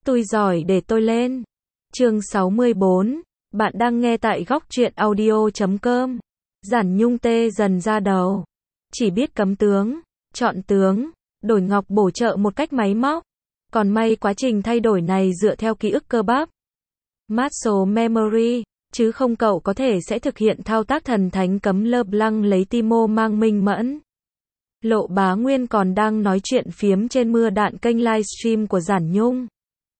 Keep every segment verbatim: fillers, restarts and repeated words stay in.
Tôi giỏi để tôi lên. Chương sáu mươi bốn. Bạn đang nghe tại góc truyện audio chấm com. Giản Nhung tê dần ra đầu. Chỉ biết cấm tướng, chọn tướng, đổi ngọc bổ trợ một cách máy móc. Còn may quá trình thay đổi này dựa theo ký ức cơ bắp, muscle memory, chứ không cậu có thể sẽ thực hiện thao tác thần thánh cấm LeBlanc lấy Timo mang minh mẫn. Lộ Bá Nguyên còn đang nói chuyện phiếm trên mưa đạn kênh livestream của Giản Nhung.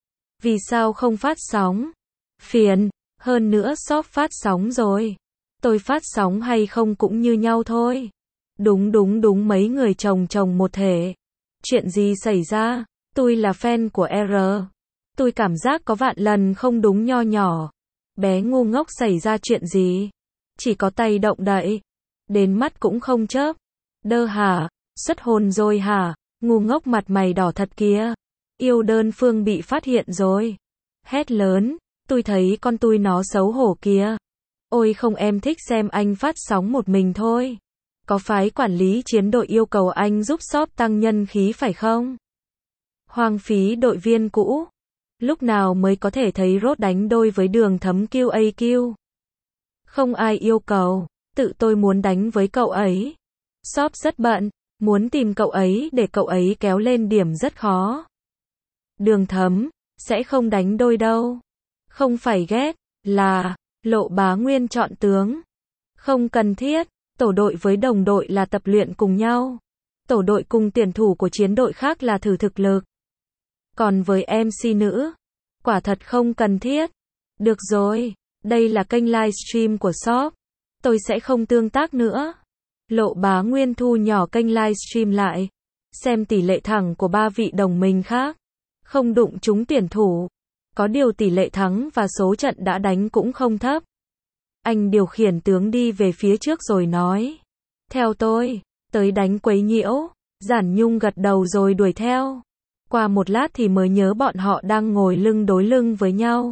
Vì sao không phát sóng? Phiền, hơn nữa shop phát sóng rồi. Tôi phát sóng hay không cũng như nhau thôi. Đúng đúng đúng mấy người chồng chồng một thể. Chuyện gì xảy ra? Tôi là fan của R. Tôi cảm giác có vạn lần không đúng nho nhỏ. Bé ngu ngốc xảy ra chuyện gì? Chỉ có tay động đậy. Đến mắt cũng không chớp. Đơ hả? Xuất hồn rồi hả? Ngu ngốc mặt mày đỏ thật kìa. Yêu đơn phương bị phát hiện rồi. Hét lớn. Tôi thấy con tôi nó xấu hổ kìa. Ôi không, em thích xem anh phát sóng một mình thôi. Có phái quản lý chiến đội yêu cầu anh giúp shop tăng nhân khí phải không? Hoang phí đội viên cũ. Lúc nào mới có thể thấy Rốt đánh đôi với Đường Thấm quy a quy? Không ai yêu cầu, tự tôi muốn đánh với cậu ấy. Shop rất bận, muốn tìm cậu ấy để cậu ấy kéo lên điểm rất khó. Đường Thấm, sẽ không đánh đôi đâu. Không phải ghét, là, Lộ Bá Nguyên chọn tướng. Không cần thiết, tổ đội với đồng đội là tập luyện cùng nhau. Tổ đội cùng tuyển thủ của chiến đội khác là thử thực lực. Còn với em xê nữ, quả thật không cần thiết. Được rồi, đây là kênh livestream của shop. Tôi sẽ không tương tác nữa. Lộ Bá Nguyên thu nhỏ kênh livestream lại. Xem tỷ lệ thắng của ba vị đồng minh khác. Không đụng trúng tuyển thủ. Có điều tỷ lệ thắng và số trận đã đánh cũng không thấp. Anh điều khiển tướng đi về phía trước rồi nói. Theo tôi, tới đánh quấy nhiễu. Giản Nhung gật đầu rồi đuổi theo. Qua một lát thì mới nhớ bọn họ đang ngồi lưng đối lưng với nhau.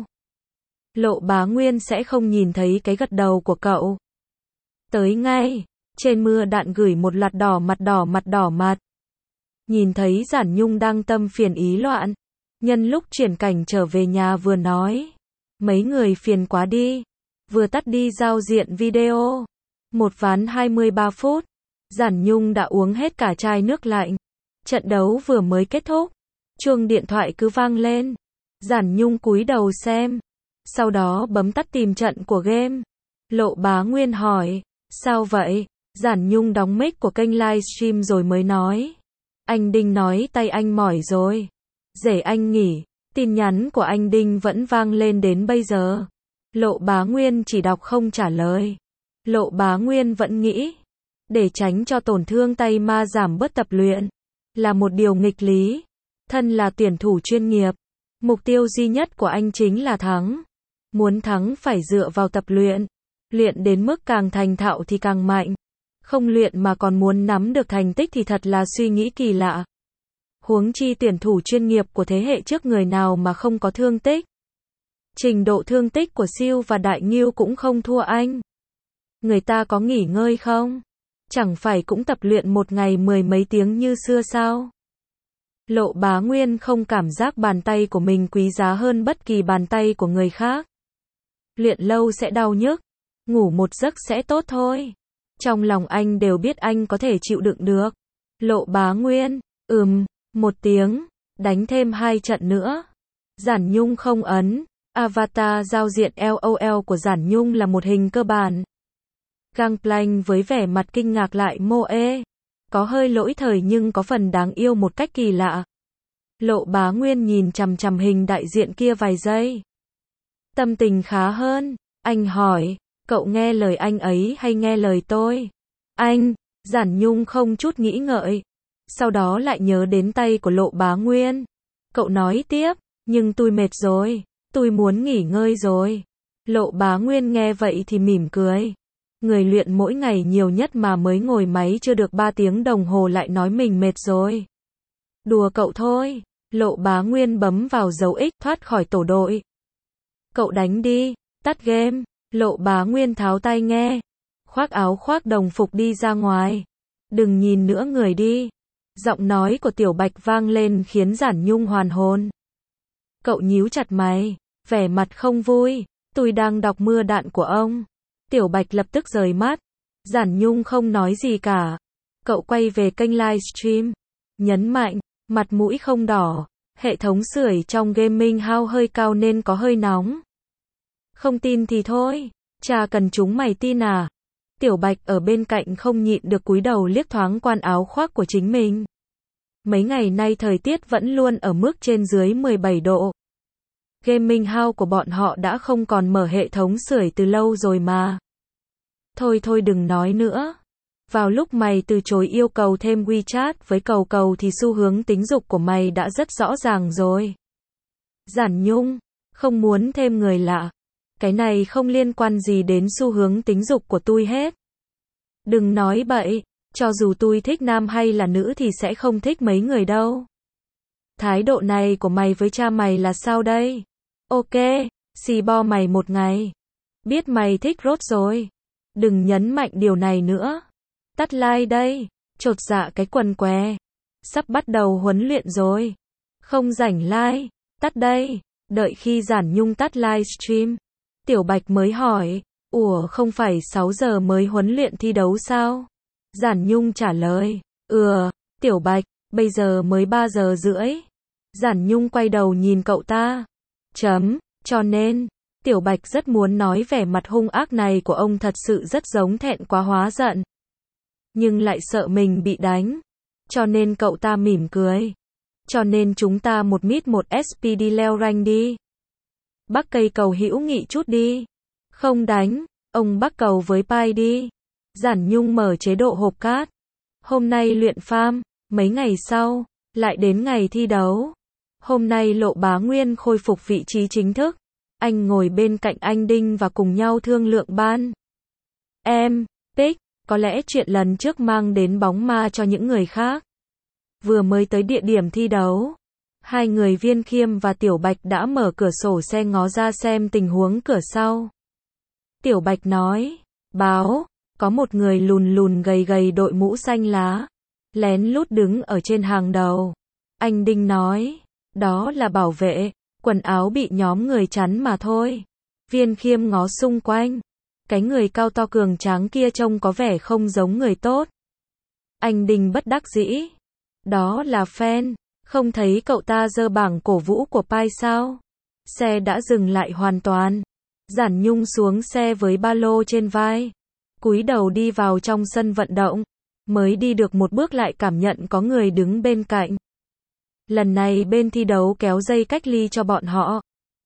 Lộ Bá Nguyên sẽ không nhìn thấy cái gật đầu của cậu. Tới ngay, trên mưa đạn gửi một loạt đỏ mặt đỏ mặt đỏ mặt. Nhìn thấy Giản Nhung đang tâm phiền ý loạn. Nhân lúc chuyển cảnh trở về nhà vừa nói. Mấy người phiền quá đi. Vừa tắt đi giao diện video. Một ván hai mươi ba phút. Giản Nhung đã uống hết cả chai nước lạnh. Trận đấu vừa mới kết thúc. Chuông điện thoại cứ vang lên. Giản Nhung cúi đầu xem. Sau đó bấm tắt tìm trận của game. Lộ Bá Nguyên hỏi. Sao vậy? Giản Nhung đóng mic của kênh livestream rồi mới nói. Anh Đinh nói tay anh mỏi rồi. Để anh nghỉ. Tin nhắn của anh Đinh vẫn vang lên đến bây giờ. Lộ Bá Nguyên chỉ đọc không trả lời. Lộ Bá Nguyên vẫn nghĩ. Để tránh cho tổn thương tay ma giảm bớt tập luyện. Là một điều nghịch lý. Thân là tuyển thủ chuyên nghiệp. Mục tiêu duy nhất của anh chính là thắng. Muốn thắng phải dựa vào tập luyện. Luyện đến mức càng thành thạo thì càng mạnh. Không luyện mà còn muốn nắm được thành tích thì thật là suy nghĩ kỳ lạ. Huống chi tuyển thủ chuyên nghiệp của thế hệ trước người nào mà không có thương tích. Trình độ thương tích của Siêu và Đại Ngưu cũng không thua anh. Người ta có nghỉ ngơi không? Chẳng phải cũng tập luyện một ngày mười mấy tiếng như xưa sao? Lộ Bá Nguyên không cảm giác bàn tay của mình quý giá hơn bất kỳ bàn tay của người khác. Luyện lâu sẽ đau nhức, ngủ một giấc sẽ tốt thôi. Trong lòng anh đều biết anh có thể chịu đựng được. Lộ Bá Nguyên, ừm, một tiếng, đánh thêm hai trận nữa. Giản Nhung không ấn. Avatar giao diện LOL của Giản Nhung là một hình cơ bản. Gangplank với vẻ mặt kinh ngạc lại mô ê. Có hơi lỗi thời nhưng có phần đáng yêu một cách kỳ lạ. Lộ Bá Nguyên nhìn chằm chằm hình đại diện kia vài giây. Tâm tình khá hơn. Anh hỏi, cậu nghe lời anh ấy hay nghe lời tôi? Anh, Giản Nhung không chút nghĩ ngợi. Sau đó lại nhớ đến tay của Lộ Bá Nguyên. Cậu nói tiếp, nhưng tôi mệt rồi. Tôi muốn nghỉ ngơi rồi. Lộ Bá Nguyên nghe vậy thì mỉm cười. Người luyện mỗi ngày nhiều nhất mà mới ngồi máy chưa được ba tiếng đồng hồ lại nói mình mệt rồi. Đùa cậu thôi. Lộ Bá Nguyên bấm vào dấu X thoát khỏi tổ đội. Cậu đánh đi, tắt game. Lộ Bá Nguyên tháo tai nghe. Khoác áo khoác đồng phục đi ra ngoài. Đừng nhìn nữa người đi. Giọng nói của Tiểu Bạch vang lên khiến Giản Nhung hoàn hồn. Cậu nhíu chặt mày, vẻ mặt không vui. Tôi đang đọc mưa đạn của ông. Tiểu Bạch lập tức rời mắt. Giản Nhung không nói gì cả. Cậu quay về kênh livestream. Nhấn mạnh, mặt mũi không đỏ. Hệ thống sưởi trong gaming house hơi cao nên có hơi nóng. Không tin thì thôi. Chả cần chúng mày tin à. Tiểu Bạch ở bên cạnh không nhịn được cúi đầu liếc thoáng quan áo khoác của chính mình. Mấy ngày nay thời tiết vẫn luôn ở mức trên dưới mười bảy độ. Gaming house của bọn họ đã không còn mở hệ thống sưởi từ lâu rồi mà. Thôi thôi đừng nói nữa. Vào lúc mày từ chối yêu cầu thêm WeChat với Cầu Cầu thì xu hướng tính dục của mày đã rất rõ ràng rồi. Giản Nhung, không muốn thêm người lạ. Cái này không liên quan gì đến xu hướng tính dục của tôi hết. Đừng nói bậy, cho dù tôi thích nam hay là nữ thì sẽ không thích mấy người đâu. Thái độ này của mày với cha mày là sao đây? Ok, xì bo mày một ngày. Biết mày thích rốt rồi. Đừng nhấn mạnh điều này nữa. Tắt like đây. Chột dạ cái quần què. Sắp bắt đầu huấn luyện rồi. Không rảnh like. Tắt đây. Đợi khi Giản Nhung tắt livestream. Tiểu Bạch mới hỏi. Ủa không phải sáu giờ mới huấn luyện thi đấu sao? Giản Nhung trả lời. Ừ, Tiểu Bạch, bây giờ mới ba giờ rưỡi. Giản Nhung quay đầu nhìn cậu ta. Chấm, cho nên, Tiểu Bạch rất muốn nói vẻ mặt hung ác này của ông thật sự rất giống thẹn quá hóa giận. Nhưng lại sợ mình bị đánh. Cho nên cậu ta mỉm cười. Cho nên chúng ta một mít một ét pê đi leo rank đi. Bắc cây cầu hữu nghị chút đi. Không đánh, ông bắc cầu với Pai đi. Giản Nhung mở chế độ hộp cát. Hôm nay luyện farm, mấy ngày sau, lại đến ngày thi đấu. Hôm nay Lộ Bá Nguyên khôi phục vị trí chính thức. Anh ngồi bên cạnh anh Đinh và cùng nhau thương lượng ban. Em, Pick, có lẽ chuyện lần trước mang đến bóng ma cho những người khác. Vừa mới tới địa điểm thi đấu. Hai người Viên Khiêm và Tiểu Bạch đã mở cửa sổ xe ngó ra xem tình huống cửa sau. Tiểu Bạch nói, báo, có một người lùn lùn gầy gầy đội mũ xanh lá. Lén lút đứng ở trên hàng đầu. Anh Đinh nói, đó là bảo vệ, quần áo bị nhóm người chắn mà thôi. Viên Khiêm ngó xung quanh. Cái người cao to cường tráng kia trông có vẻ không giống người tốt. Anh Đinh bất đắc dĩ. Đó là fan, không thấy cậu ta giơ bảng cổ vũ của Pai sao? Xe đã dừng lại hoàn toàn. Giản Nhung xuống xe với ba lô trên vai. Cúi đầu đi vào trong sân vận động. Mới đi được một bước lại cảm nhận có người đứng bên cạnh. Lần này bên thi đấu kéo dây cách ly cho bọn họ.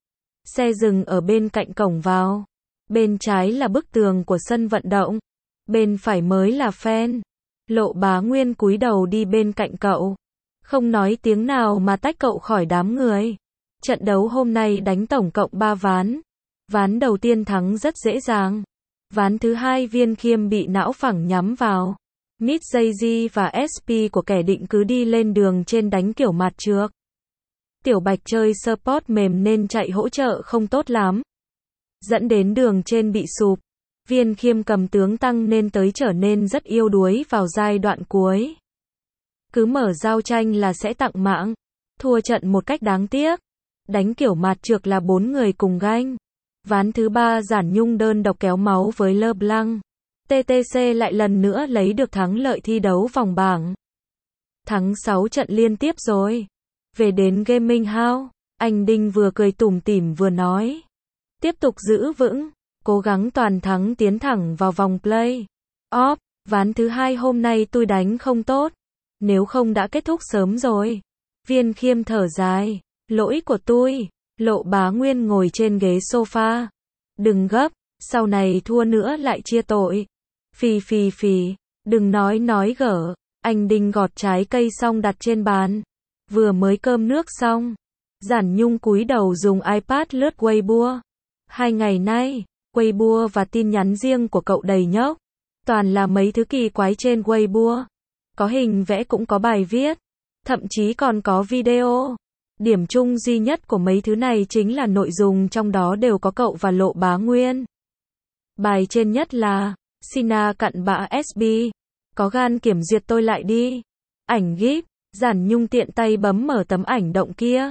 Xe dừng ở bên cạnh cổng vào. Bên trái là bức tường của sân vận động. Bên phải mới là fan. Lộ Bá Nguyên cúi đầu đi bên cạnh cậu. Không nói tiếng nào mà tách cậu khỏi đám người. Trận đấu hôm nay đánh tổng cộng ba ván. Ván đầu tiên thắng rất dễ dàng. Ván thứ hai Viên Khiêm bị não phẳng nhắm vào. Mid Jay-Z và ét pê của kẻ định cứ đi lên đường trên đánh kiểu mặt trược. Tiểu Bạch chơi support mềm nên chạy hỗ trợ không tốt lắm. Dẫn đến đường trên bị sụp. Viên Khiêm cầm tướng tăng nên tới trở nên rất yếu đuối vào giai đoạn cuối. Cứ mở giao tranh là sẽ tặng mạng. Thua trận một cách đáng tiếc. Đánh kiểu mặt trược là bốn người cùng ganh. Ván thứ ba Giản Nhung đơn độc kéo máu với LeBlanc. tê tê xê lại lần nữa lấy được thắng lợi thi đấu vòng bảng. Thắng sáu trận liên tiếp rồi. Về đến Gaming House, anh Đinh vừa cười tủm tỉm vừa nói. Tiếp tục giữ vững, cố gắng toàn thắng tiến thẳng vào vòng play. Off, ván thứ hai hôm nay tôi đánh không tốt. Nếu không đã kết thúc sớm rồi. Viên Khiêm thở dài. Lỗi của tôi. Lộ Bá Nguyên ngồi trên ghế sofa. Đừng gấp, sau này thua nữa lại chia tội. Phì phì phì, đừng nói nói gở. Anh Đinh gọt trái cây xong đặt trên bàn. Vừa mới cơm nước xong. Giản Nhung cúi đầu dùng iPad lướt Weibo. Hai ngày nay, Weibo và tin nhắn riêng của cậu đầy nhóc. Toàn là mấy thứ kỳ quái trên Weibo. Có hình vẽ cũng có bài viết. Thậm chí còn có video. Điểm chung duy nhất của mấy thứ này chính là nội dung trong đó đều có cậu và Lộ Bá Nguyên. Bài trên nhất là Sina cặn bã ét bê. Có gan kiểm duyệt tôi lại đi. Ảnh gif. Giản Nhung tiện tay bấm mở tấm ảnh động kia.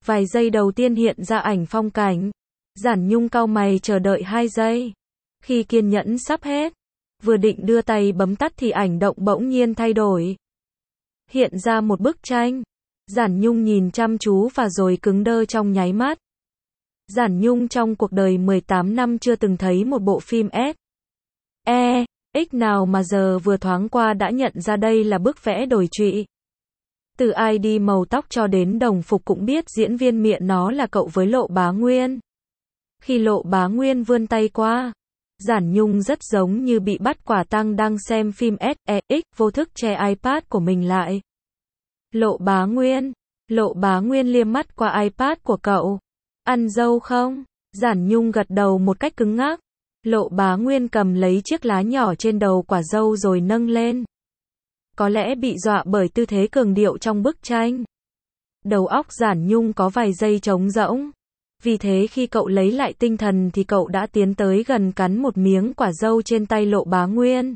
Vài giây đầu tiên hiện ra ảnh phong cảnh. Giản Nhung cau mày chờ đợi hai giây. Khi kiên nhẫn sắp hết, vừa định đưa tay bấm tắt thì ảnh động bỗng nhiên thay đổi. Hiện ra một bức tranh. Giản Nhung nhìn chăm chú và rồi cứng đơ trong nháy mắt. Giản Nhung trong cuộc đời mười tám năm chưa từng thấy một bộ phim S. E. X nào mà giờ vừa thoáng qua đã nhận ra đây là bức vẽ đồi trụy. Từ i đê màu tóc cho đến đồng phục cũng biết diễn viên miệng nó là cậu với Lộ Bá Nguyên. Khi Lộ Bá Nguyên vươn tay qua, Giản Nhung rất giống như bị bắt quả tang đang xem phim S E X, vô thức che iPad của mình lại. Lộ Bá Nguyên, Lộ Bá Nguyên liếc mắt qua iPad của cậu. Ăn dâu không? Giản Nhung gật đầu một cách cứng ngắc. Lộ Bá Nguyên cầm lấy chiếc lá nhỏ trên đầu quả dâu rồi nâng lên. Có lẽ bị dọa bởi tư thế cường điệu trong bức tranh. Đầu óc Giản Nhung có vài giây trống rỗng. Vì thế khi cậu lấy lại tinh thần thì cậu đã tiến tới gần cắn một miếng quả dâu trên tay Lộ Bá Nguyên.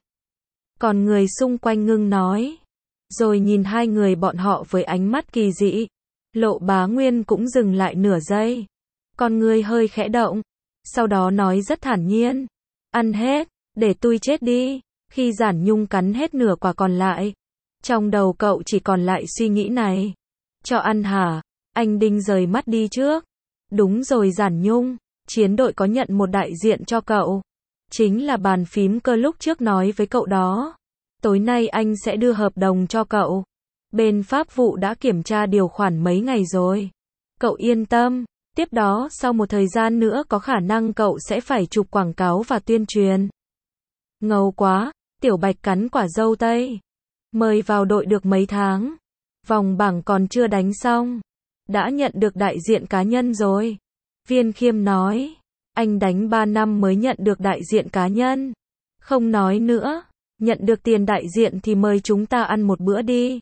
Còn người xung quanh ngưng nói. Rồi nhìn hai người bọn họ với ánh mắt kỳ dị. Lộ Bá Nguyên cũng dừng lại nửa giây. Con người hơi khẽ động. Sau đó nói rất thản nhiên. Ăn hết, để tôi chết đi. Khi Giản Nhung cắn hết nửa quả còn lại, trong đầu cậu chỉ còn lại suy nghĩ này. Cho ăn hả? Anh Đinh rời mắt đi trước. Đúng rồi Giản Nhung, chiến đội có nhận một đại diện cho cậu. Chính là bàn phím cơ lúc trước nói với cậu đó. Tối nay anh sẽ đưa hợp đồng cho cậu. Bên pháp vụ đã kiểm tra điều khoản mấy ngày rồi. Cậu yên tâm, tiếp đó sau một thời gian nữa có khả năng cậu sẽ phải chụp quảng cáo và tuyên truyền. Ngầu quá, Tiểu Bạch cắn quả dâu tây. Mời vào đội được mấy tháng. Vòng bảng còn chưa đánh xong. Đã nhận được đại diện cá nhân rồi. Viên Khiêm nói. Anh đánh ba năm mới nhận được đại diện cá nhân. Không nói nữa. Nhận được tiền đại diện thì mời chúng ta ăn một bữa đi.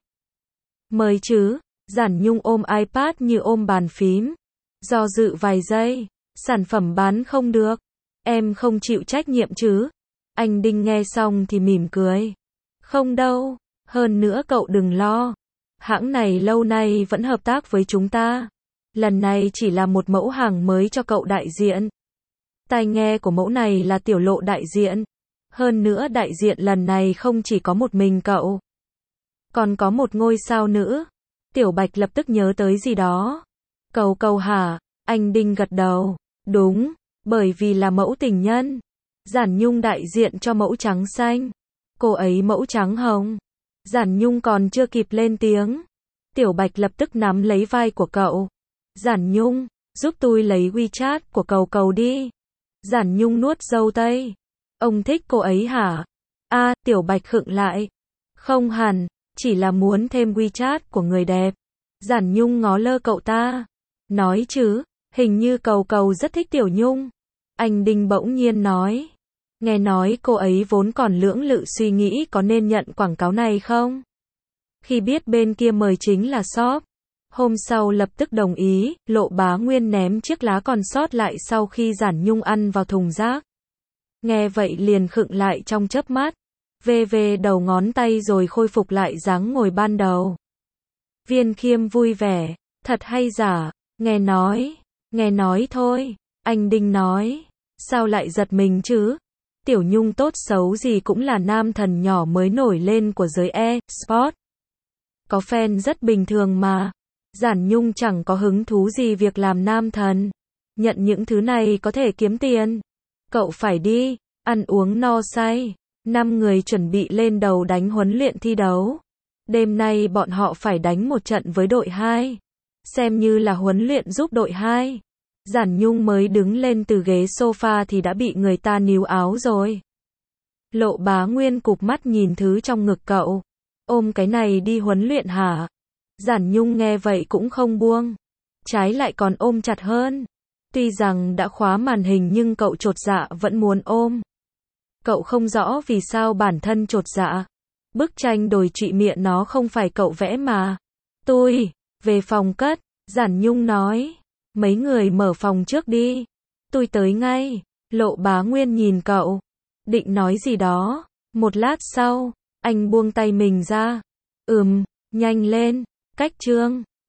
Mời chứ. Giản Nhung ôm iPad như ôm bàn phím. Do dự vài giây. Sản phẩm bán không được. Em không chịu trách nhiệm chứ. Anh Đinh nghe xong thì mỉm cười. Không đâu. Hơn nữa cậu đừng lo. Hãng này lâu nay vẫn hợp tác với chúng ta. Lần này chỉ là một mẫu hàng mới cho cậu đại diện. Tai nghe của mẫu này là Tiểu Lộ đại diện. Hơn nữa đại diện lần này không chỉ có một mình cậu. Còn có một ngôi sao nữ. Tiểu Bạch lập tức nhớ tới gì đó. Cầu cầu hả? Anh Đinh gật đầu. Đúng, bởi vì là mẫu tình nhân. Giản Nhung đại diện cho mẫu trắng xanh. Cô ấy mẫu trắng hồng. Giản Nhung còn chưa kịp lên tiếng. Tiểu Bạch lập tức nắm lấy vai của cậu. Giản Nhung, giúp tôi lấy WeChat của cầu cầu đi. Giản Nhung nuốt dâu tây. Ông thích cô ấy hả? A, à, Tiểu Bạch khựng lại. Không hẳn, chỉ là muốn thêm WeChat của người đẹp. Giản Nhung ngó lơ cậu ta. Nói chứ, hình như cầu cầu rất thích Tiểu Nhung. Anh Đinh bỗng nhiên nói. Nghe nói cô ấy vốn còn lưỡng lự suy nghĩ có nên nhận quảng cáo này không? Khi biết bên kia mời chính là shop. Hôm sau lập tức đồng ý, Lộ Bá Nguyên ném chiếc lá còn sót lại sau khi Giản Nhung ăn vào thùng rác. Nghe vậy liền khựng lại trong chớp mắt. Vê vê đầu ngón tay rồi khôi phục lại dáng ngồi ban đầu. Viên Khiêm vui vẻ. Thật hay giả? Nghe nói. Nghe nói thôi. Anh Đinh nói. Sao lại giật mình chứ? Tiểu Nhung tốt xấu gì cũng là nam thần nhỏ mới nổi lên của giới e-sport. Có fan rất bình thường mà. Giản Nhung chẳng có hứng thú gì việc làm nam thần. Nhận những thứ này có thể kiếm tiền. Cậu phải đi, ăn uống no say. Năm người chuẩn bị lên đầu đánh huấn luyện thi đấu. Đêm nay bọn họ phải đánh một trận với đội hai. Xem như là huấn luyện giúp đội hai. Giản Nhung mới đứng lên từ ghế sofa thì đã bị người ta níu áo rồi. Lộ Bá Nguyên cụp mắt nhìn thứ trong ngực cậu. Ôm cái này đi huấn luyện hả? Giản Nhung nghe vậy cũng không buông. Trái lại còn ôm chặt hơn. Tuy rằng đã khóa màn hình nhưng cậu chột dạ vẫn muốn ôm. Cậu không rõ vì sao bản thân chột dạ. Bức tranh đồi trụy miệng nó không phải cậu vẽ mà. Tôi, về phòng cất, Giản Nhung nói. Mấy người mở phòng trước đi. Tôi tới ngay. Lộ Bá Nguyên nhìn cậu. Định nói gì đó. Một lát sau, anh buông tay mình ra. Ừm, nhanh lên. Cách chương.